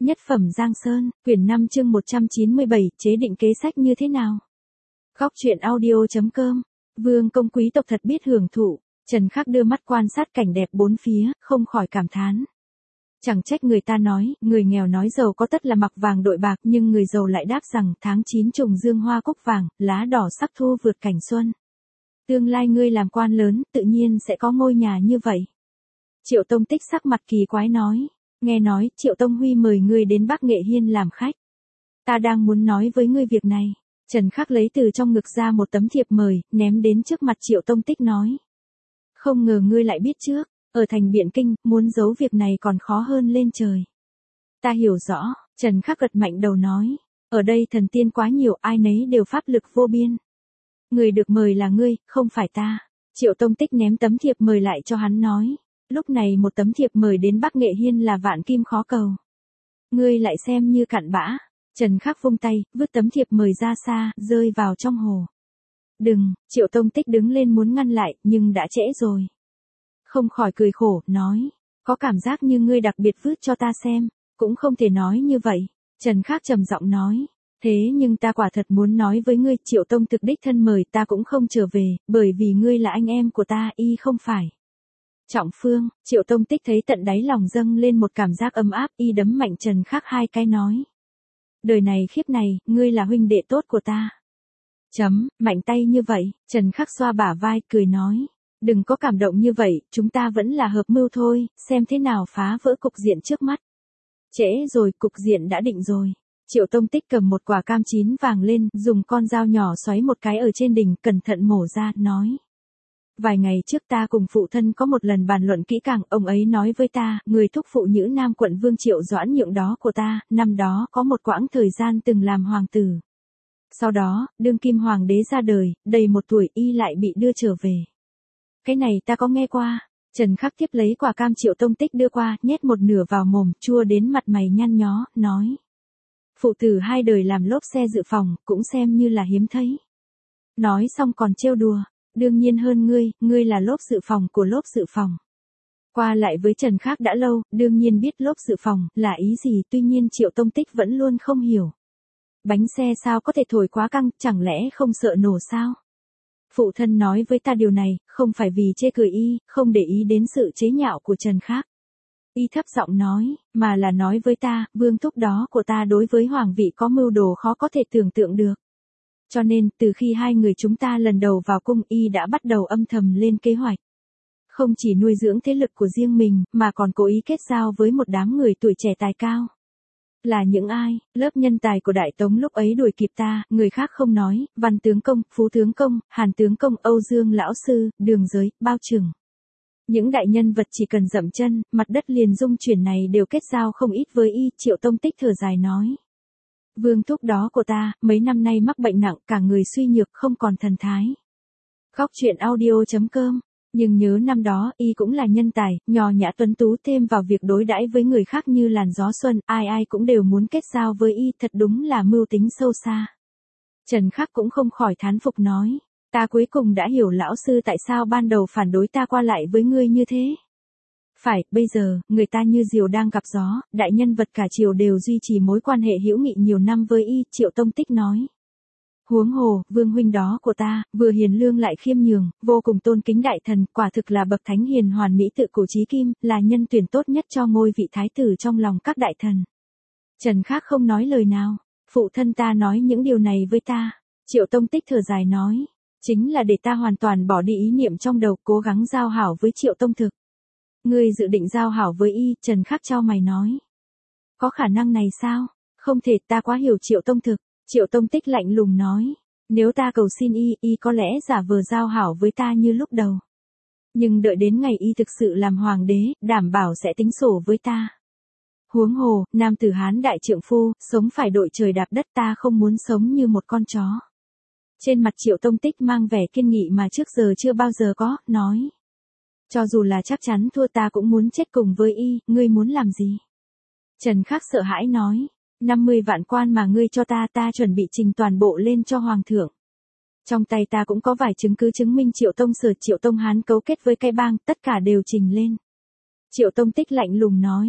Nhất phẩm Giang Sơn, quyển 5 chương 197, chế định kế sách như thế nào? Góc truyện audio.com. Vương công quý tộc thật biết hưởng thụ. Trần Khắc đưa mắt quan sát cảnh đẹp bốn phía, không khỏi cảm thán. Chẳng trách người ta nói, người nghèo nói giàu có tất là mặc vàng đội bạc, nhưng người giàu lại đáp rằng tháng 9 trùng dương hoa cúc vàng, lá đỏ sắc thu vượt cảnh xuân. Tương lai ngươi làm quan lớn, tự nhiên sẽ có ngôi nhà như vậy. Triệu Tông Tích sắc mặt kỳ quái nói. Nghe nói, Triệu Tông Huy mời ngươi đến Bắc Nghệ Hiên làm khách. Ta đang muốn nói với ngươi việc này. Trần Khắc lấy từ trong ngực ra một tấm thiệp mời, ném đến trước mặt Triệu Tông Tích nói. Không ngờ ngươi lại biết trước, ở thành Biện Kinh, muốn giấu việc này còn khó hơn lên trời. Ta hiểu rõ, Trần Khắc gật mạnh đầu nói. Ở đây thần tiên quá nhiều, ai nấy đều pháp lực vô biên. Người được mời là ngươi, không phải ta. Triệu Tông Tích ném tấm thiệp mời lại cho hắn nói. Lúc này một tấm thiệp mời đến Bắc Nghệ Hiên là vạn kim khó cầu. Ngươi lại xem như cặn bã. Trần Khắc vung tay, vứt tấm thiệp mời ra xa, rơi vào trong hồ. Đừng, Triệu Tông Tích đứng lên muốn ngăn lại, nhưng đã trễ rồi. Không khỏi cười khổ, nói. Có cảm giác như ngươi đặc biệt vứt cho ta xem, cũng không thể nói như vậy. Trần Khắc trầm giọng nói. Thế nhưng ta quả thật muốn nói với ngươi, Triệu Tông thực đích thân mời ta cũng không trở về, bởi vì ngươi là anh em của ta, y không phải. Trọng Phương, Triệu Tông Tích thấy tận đáy lòng dâng lên một cảm giác ấm áp, y đấm mạnh Trần Khắc hai cái nói. Đời này khiếp này, ngươi là huynh đệ tốt của ta. Mạnh tay như vậy, Trần Khắc xoa bả vai, cười nói. Đừng có cảm động như vậy, chúng ta vẫn là hợp mưu thôi, xem thế nào phá vỡ cục diện trước mắt. Trễ rồi, cục diện đã định rồi. Triệu Tông Tích cầm một quả cam chín vàng lên, dùng con dao nhỏ xoáy một cái ở trên đỉnh, cẩn thận mổ ra, nói. Vài ngày trước ta cùng phụ thân có một lần bàn luận kỹ càng, ông ấy nói với ta, người thúc phụ Nhữ Nam quận Vương Triệu Doãn Nhượng đó của ta, năm đó có một quãng thời gian từng làm hoàng tử. Sau đó, đương kim hoàng đế ra đời, đầy một tuổi y lại bị đưa trở về. Cái này ta có nghe qua. Trần Khắc tiếp lấy quả cam Triệu Tông Tích đưa qua, nhét một nửa vào mồm, chua đến mặt mày nhăn nhó, nói. Phụ tử hai đời làm lốp xe dự phòng, cũng xem như là hiếm thấy. Nói xong còn trêu đùa. Đương nhiên hơn ngươi là lốp dự phòng của lốp dự phòng. Qua lại với Trần Khắc đã lâu, đương nhiên biết lốp dự phòng là ý gì, tuy nhiên Triệu Tông Tích vẫn luôn không hiểu. Bánh xe sao có thể thổi quá căng, chẳng lẽ không sợ nổ sao? Phụ thân nói với ta điều này, không phải vì chê cười y, không để ý đến sự chế nhạo của Trần Khắc. Y thấp giọng nói, mà là nói với ta, vương thúc đó của ta đối với hoàng vị có mưu đồ khó có thể tưởng tượng được. Cho nên, từ khi hai người chúng ta lần đầu vào cung, y đã bắt đầu âm thầm lên kế hoạch. Không chỉ nuôi dưỡng thế lực của riêng mình, mà còn cố ý kết giao với một đám người tuổi trẻ tài cao. Là những ai? Lớp nhân tài của Đại Tống lúc ấy đuổi kịp ta, người khác không nói, Văn tướng công, Phú tướng công, Hàn tướng công, Âu Dương lão sư, Đường Giới, Bao Trừng. Những đại nhân vật chỉ cần dậm chân, mặt đất liền rung chuyển này đều kết giao không ít với y. Triệu Tông Tích thở dài nói. Vương thúc đó của ta, mấy năm nay mắc bệnh nặng, cả người suy nhược không còn thần thái. Góc truyện audio.com. Nhưng nhớ năm đó, y cũng là nhân tài, nho nhã tuấn tú, thêm vào việc đối đãi với người khác như làn gió xuân, ai ai cũng đều muốn kết giao với y, thật đúng là mưu tính sâu xa. Trần Khắc cũng không khỏi thán phục nói, ta cuối cùng đã hiểu lão sư tại sao ban đầu phản đối ta qua lại với ngươi như thế. Phải, bây giờ, người ta như diều đang gặp gió, đại nhân vật cả triều đều duy trì mối quan hệ hữu nghị nhiều năm với y, Triệu Tông Tích nói. Huống hồ, vương huynh đó của ta, vừa hiền lương lại khiêm nhường, vô cùng tôn kính đại thần, quả thực là bậc thánh hiền hoàn mỹ tự cổ chí kim, là nhân tuyển tốt nhất cho ngôi vị thái tử trong lòng các đại thần. Trần Khắc không nói lời nào, phụ thân ta nói những điều này với ta, Triệu Tông Tích thở dài nói, chính là để ta hoàn toàn bỏ đi ý niệm trong đầu, cố gắng giao hảo với Triệu Tông Thực. Ngươi dự định giao hảo với y, Trần Khắc chau mày nói. Có khả năng này sao? Không thể, ta quá hiểu Triệu Tông Thực. Triệu Tông Tích lạnh lùng nói. Nếu ta cầu xin y có lẽ giả vờ giao hảo với ta như lúc đầu. Nhưng đợi đến ngày y thực sự làm hoàng đế, đảm bảo sẽ tính sổ với ta. Huống hồ, nam tử Hán đại trượng phu, sống phải đội trời đạp đất, ta không muốn sống như một con chó. Trên mặt Triệu Tông Tích mang vẻ kiên nghị mà trước giờ chưa bao giờ có, nói. Cho dù là chắc chắn thua ta cũng muốn chết cùng với y, ngươi muốn làm gì? Trần Khắc sợ hãi nói, 50 vạn quan mà ngươi cho ta chuẩn bị trình toàn bộ lên cho hoàng thượng. Trong tay ta cũng có vài chứng cứ chứng minh Triệu Tông Sở, Triệu Tông Hán cấu kết với cái bang, tất cả đều trình lên. Triệu Tông Tích lạnh lùng nói,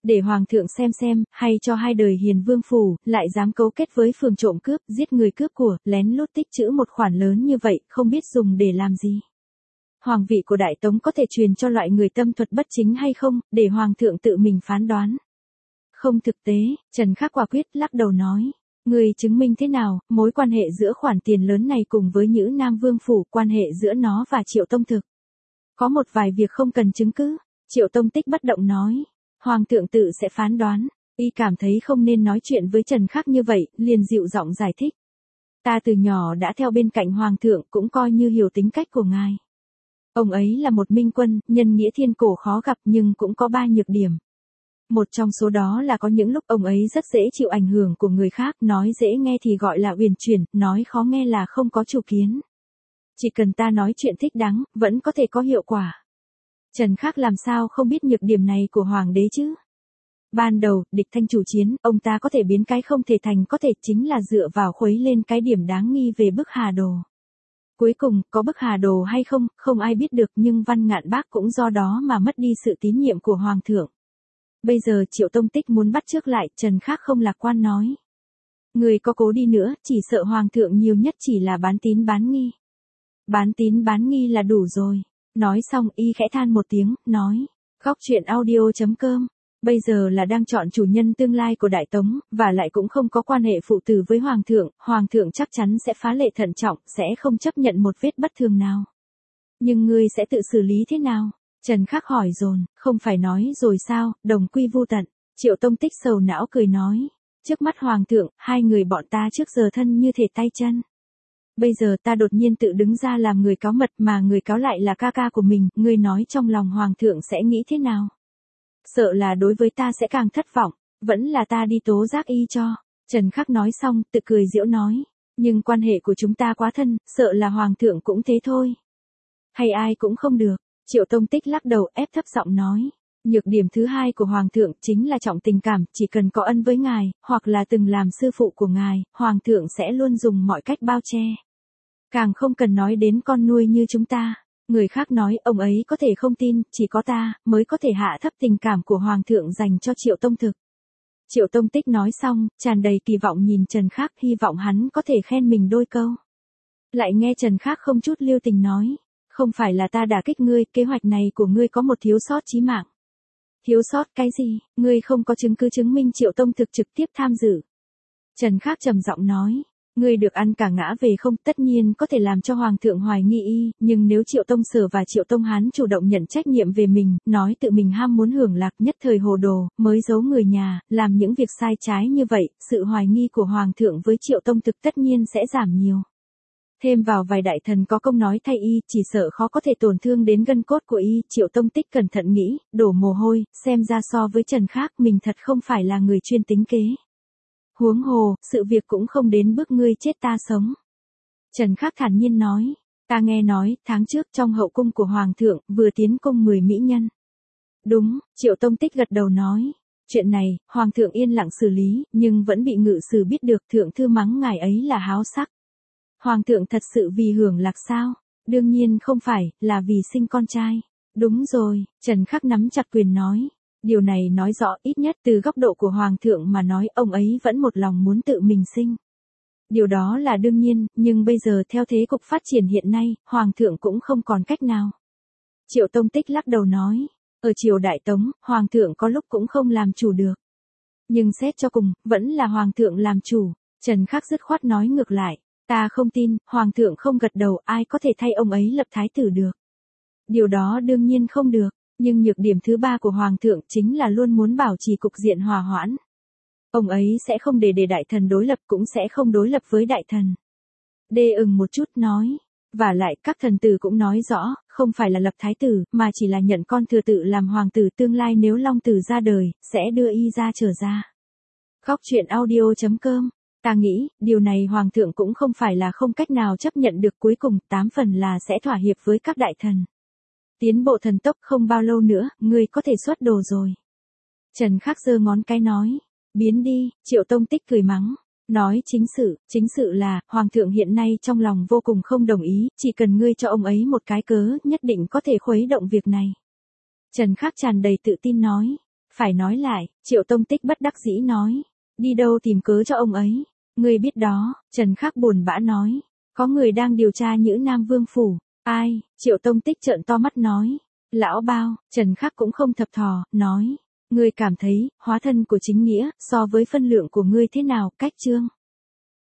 Để hoàng thượng xem, hay cho hai đời hiền vương phủ, lại dám cấu kết với phường trộm cướp, giết người cướp của, lén lút tích trữ một khoản lớn như vậy, không biết dùng để làm gì. Hoàng vị của Đại Tống có thể truyền cho loại người tâm thuật bất chính hay không, để hoàng thượng tự mình phán đoán. Không thực tế, Trần Khắc quả quyết lắc đầu nói. Người chứng minh thế nào, mối quan hệ giữa khoản tiền lớn này cùng với Nhữ Nam Vương Phủ, quan hệ giữa nó và Triệu Tông Thực. Có một vài việc không cần chứng cứ, Triệu Tông Tích bất động nói. Hoàng thượng tự sẽ phán đoán, y cảm thấy không nên nói chuyện với Trần Khắc như vậy, liền dịu giọng giải thích. Ta từ nhỏ đã theo bên cạnh Hoàng thượng cũng coi như hiểu tính cách của ngài. Ông ấy là một minh quân, nhân nghĩa thiên cổ khó gặp nhưng cũng có 3 nhược điểm. Một trong số đó là có những lúc ông ấy rất dễ chịu ảnh hưởng của người khác, nói dễ nghe thì gọi là uyển chuyển, nói khó nghe là không có chủ kiến. Chỉ cần ta nói chuyện thích đáng, vẫn có thể có hiệu quả. Trần Khắc làm sao không biết nhược điểm này của Hoàng đế chứ? Ban đầu, địch thanh chủ chiến, ông ta có thể biến cái không thể thành có thể chính là dựa vào khuấy lên cái điểm đáng nghi về bức Hà Đồ. Cuối cùng, có bức Hà Đồ hay không, không ai biết được nhưng Văn Ngạn Bác cũng do đó mà mất đi sự tín nhiệm của Hoàng thượng. Bây giờ Triệu Tông Tích muốn bắt chước lại, Trần Khắc không lạc quan nói. Người có cố đi nữa, chỉ sợ Hoàng thượng nhiều nhất chỉ là bán tín bán nghi. Bán tín bán nghi là đủ rồi. Nói xong y khẽ than một tiếng, nói. Góc truyện audio.com. Bây giờ là đang chọn chủ nhân tương lai của Đại Tống, và lại cũng không có quan hệ phụ tử với Hoàng thượng chắc chắn sẽ phá lệ thận trọng, sẽ không chấp nhận một vết bất thường nào. Nhưng ngươi sẽ tự xử lý thế nào? Trần Khắc hỏi dồn, không phải nói rồi sao, đồng quy vu tận. Triệu Tông Tích sầu não cười nói. Trước mắt Hoàng thượng, hai người bọn ta trước giờ thân như thể tay chân. Bây giờ ta đột nhiên tự đứng ra làm người cáo mật mà người cáo lại là ca ca của mình, ngươi nói trong lòng Hoàng thượng sẽ nghĩ thế nào? Sợ là đối với ta sẽ càng thất vọng, vẫn là ta đi tố giác y cho. Trần Khắc nói xong, tự cười giễu nói. Nhưng quan hệ của chúng ta quá thân, sợ là Hoàng thượng cũng thế thôi. Hay ai cũng không được. Triệu Tông Tích lắc đầu ép thấp giọng nói. Nhược điểm thứ hai của Hoàng thượng chính là trọng tình cảm, chỉ cần có ân với ngài, hoặc là từng làm sư phụ của ngài, Hoàng thượng sẽ luôn dùng mọi cách bao che. Càng không cần nói đến con nuôi như chúng ta. Người khác nói ông ấy có thể không tin, chỉ có ta mới có thể hạ thấp tình cảm của Hoàng thượng dành cho Triệu Tông Thực. Triệu Tông Tích nói xong, tràn đầy kỳ vọng nhìn Trần Khắc, hy vọng hắn có thể khen mình đôi câu. Lại nghe Trần Khắc không chút lưu tình nói. Không phải là ta đả kích ngươi, kế hoạch này của ngươi có một thiếu sót chí mạng. Thiếu sót cái gì? Ngươi không có chứng cứ chứng minh Triệu Tông Thực trực tiếp tham dự. Trần Khắc trầm giọng nói. Ngươi được ăn cả ngã về không, tất nhiên có thể làm cho Hoàng thượng hoài nghi y, nhưng nếu Triệu Tông Sở và Triệu Tông Hán chủ động nhận trách nhiệm về mình, nói tự mình ham muốn hưởng lạc nhất thời hồ đồ, mới giấu người nhà, làm những việc sai trái như vậy, sự hoài nghi của Hoàng thượng với Triệu Tông Thực tất nhiên sẽ giảm nhiều. Thêm vào vài đại thần có công nói thay y, chỉ sợ khó có thể tổn thương đến gân cốt của y. Triệu Tông Tích cẩn thận nghĩ, đổ mồ hôi, xem ra so với Trần Khắc mình thật không phải là người chuyên tính kế. Huống hồ, sự việc cũng không đến bước ngươi chết ta sống. Trần Khắc thản nhiên nói, ta nghe nói, tháng trước trong hậu cung của Hoàng thượng, vừa tiến cung 10 mỹ nhân. Đúng, Triệu Tông Tích gật đầu nói. Chuyện này, Hoàng thượng yên lặng xử lý, nhưng vẫn bị ngự sử biết được, thượng thư mắng ngài ấy là háo sắc. Hoàng thượng thật sự vì hưởng lạc sao? Đương nhiên không phải, là vì sinh con trai. Đúng rồi, Trần Khắc nắm chặt quyền nói. Điều này nói rõ ít nhất từ góc độ của Hoàng thượng mà nói ông ấy vẫn một lòng muốn tự mình sinh. Điều đó là đương nhiên, nhưng bây giờ theo thế cục phát triển hiện nay, Hoàng thượng cũng không còn cách nào. Triệu Tông Tích lắc đầu nói. Ở triều Đại Tống, Hoàng thượng có lúc cũng không làm chủ được. Nhưng xét cho cùng, vẫn là Hoàng thượng làm chủ. Trần Khắc dứt khoát nói ngược lại. Ta không tin, Hoàng thượng không gật đầu ai có thể thay ông ấy lập thái tử được. Điều đó đương nhiên không được, nhưng nhược điểm thứ ba của Hoàng thượng chính là luôn muốn bảo trì cục diện hòa hoãn. Ông ấy sẽ không để đại thần đối lập cũng sẽ không đối lập với đại thần. Đê một chút nói. Và lại các thần tử cũng nói rõ, không phải là lập thái tử, mà chỉ là nhận con thừa tự làm hoàng tử tương lai nếu Long Tử ra đời, sẽ đưa y ra trở ra. Góc truyện audio.com. Ta nghĩ, điều này Hoàng thượng cũng không phải là không cách nào chấp nhận được cuối cùng, 8 phần là sẽ thỏa hiệp với các đại thần. Tiến bộ thần tốc không bao lâu nữa, ngươi có thể xuất đồ rồi. Trần Khắc giơ ngón cái nói, biến đi, Triệu Tông Tích cười mắng. Nói chính sự là, Hoàng thượng hiện nay trong lòng vô cùng không đồng ý, chỉ cần ngươi cho ông ấy một cái cớ, nhất định có thể khuấy động việc này. Trần Khắc tràn đầy tự tin nói, Phải nói lại, Triệu Tông Tích bất đắc dĩ nói. Đi đâu tìm cớ cho ông ấy. Ngươi biết đó, Trần Khắc buồn bã nói. Có người đang điều tra Nhữ Nam Vương Phủ. Ai? Triệu Tông Tích trợn to mắt nói. Lão bao, Trần Khắc cũng không thập thò, nói. Ngươi cảm thấy, hóa thân của chính nghĩa, so với phân lượng của ngươi thế nào, cách chương.